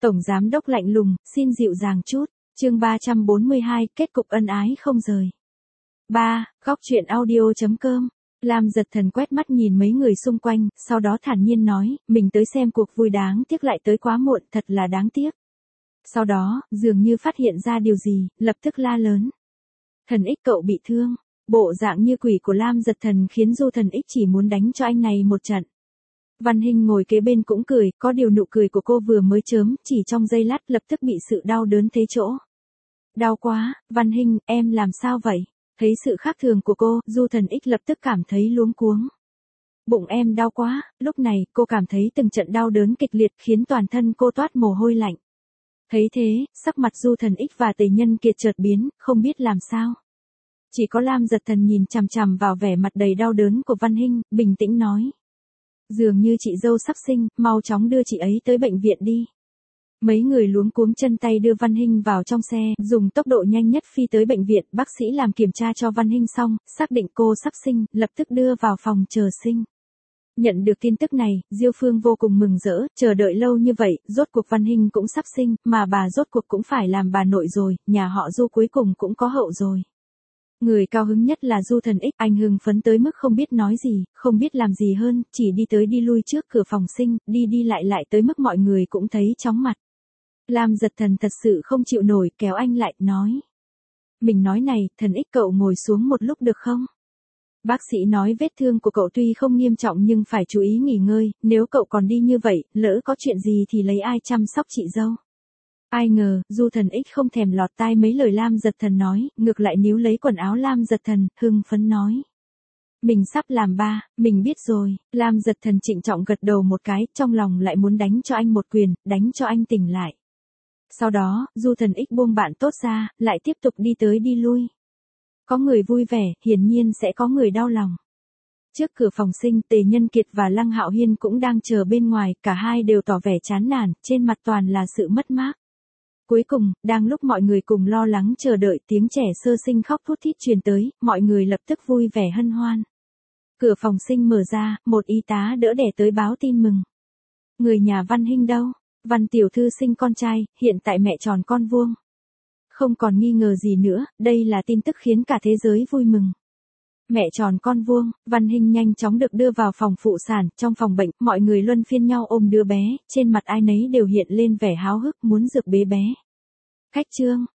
Tổng giám đốc lạnh lùng, xin dịu dàng chút. Chương 342, kết cục ân ái không rời. 3. Góc truyện audio.com. Lam Giật Thần quét mắt nhìn mấy người xung quanh, sau đó thản nhiên nói, mình tới xem cuộc vui đáng tiếc lại tới quá muộn, thật là đáng tiếc. Sau đó, dường như phát hiện ra điều gì, lập tức la lớn. Thần Ích cậu bị thương. Bộ dạng như quỷ của Lam Giật Thần khiến Du Thần Ích chỉ muốn đánh cho anh này một trận. Văn Hinh ngồi kế bên cũng cười, có điều nụ cười của cô vừa mới chớm, chỉ trong giây lát lập tức bị sự đau đớn thế chỗ. Đau quá, Văn Hinh, em làm sao vậy? Thấy sự khác thường của cô, Du Thần Ích lập tức cảm thấy luống cuống. Bụng em đau quá, lúc này cô cảm thấy từng trận đau đớn kịch liệt khiến toàn thân cô toát mồ hôi lạnh. Thấy thế, sắc mặt Du Thần Ích và Tề Nhân Kiệt chợt biến, không biết làm sao. Chỉ có Lam Giật Thần nhìn chằm chằm vào vẻ mặt đầy đau đớn của Văn Hinh, bình tĩnh nói. Dường như chị dâu sắp sinh, mau chóng đưa chị ấy tới bệnh viện đi. Mấy người luống cuống chân tay đưa Văn Hinh vào trong xe, dùng tốc độ nhanh nhất phi tới bệnh viện, bác sĩ làm kiểm tra cho Văn Hinh xong, xác định cô sắp sinh, lập tức đưa vào phòng chờ sinh. Nhận được tin tức này, Diêu Phương vô cùng mừng rỡ, chờ đợi lâu như vậy, rốt cuộc Văn Hinh cũng sắp sinh, mà bà rốt cuộc cũng phải làm bà nội rồi, nhà họ Du cuối cùng cũng có hậu rồi. Người cao hứng nhất là Du Thần Ích, anh hưng phấn tới mức không biết nói gì, không biết làm gì hơn, chỉ đi tới đi lui trước cửa phòng sinh, đi đi lại tới mức mọi người cũng thấy chóng mặt. Lam Giật Thần thật sự không chịu nổi, kéo anh lại, nói. Mình nói này, Thần Ích cậu ngồi xuống một lúc được không? Bác sĩ nói vết thương của cậu tuy không nghiêm trọng nhưng phải chú ý nghỉ ngơi, nếu cậu còn đi như vậy, lỡ có chuyện gì thì lấy ai chăm sóc chị dâu? Ai ngờ, Du Thần Ích không thèm lọt tai mấy lời Lam Giật Thần nói, ngược lại níu lấy quần áo Lam Giật Thần, hưng phấn nói. Mình sắp làm ba, mình biết rồi. Lam Giật Thần trịnh trọng gật đầu một cái, trong lòng lại muốn đánh cho anh một quyền, đánh cho anh tỉnh lại. Sau đó, Du Thần Ích buông bạn tốt ra, lại tiếp tục đi tới đi lui. Có người vui vẻ, hiển nhiên sẽ có người đau lòng. Trước cửa phòng sinh, Tề Nhân Kiệt và Lăng Hạo Hiên cũng đang chờ bên ngoài, cả hai đều tỏ vẻ chán nản, trên mặt toàn là sự mất mát. Cuối cùng, đang lúc mọi người cùng lo lắng chờ đợi, tiếng trẻ sơ sinh khóc thút thít truyền tới, mọi người lập tức vui vẻ hân hoan. Cửa phòng sinh mở ra, một y tá đỡ đẻ tới báo tin mừng. Người nhà Văn Hinh đâu? Văn tiểu thư sinh con trai, hiện tại mẹ tròn con vuông. Không còn nghi ngờ gì nữa, đây là tin tức khiến cả thế giới vui mừng. Mẹ tròn con vuông, Văn Hinh nhanh chóng được đưa vào phòng phụ sản, trong phòng bệnh, mọi người luân phiên nhau ôm đứa bé, trên mặt ai nấy đều hiện lên vẻ háo hức muốn rước bế bé. Khách trương,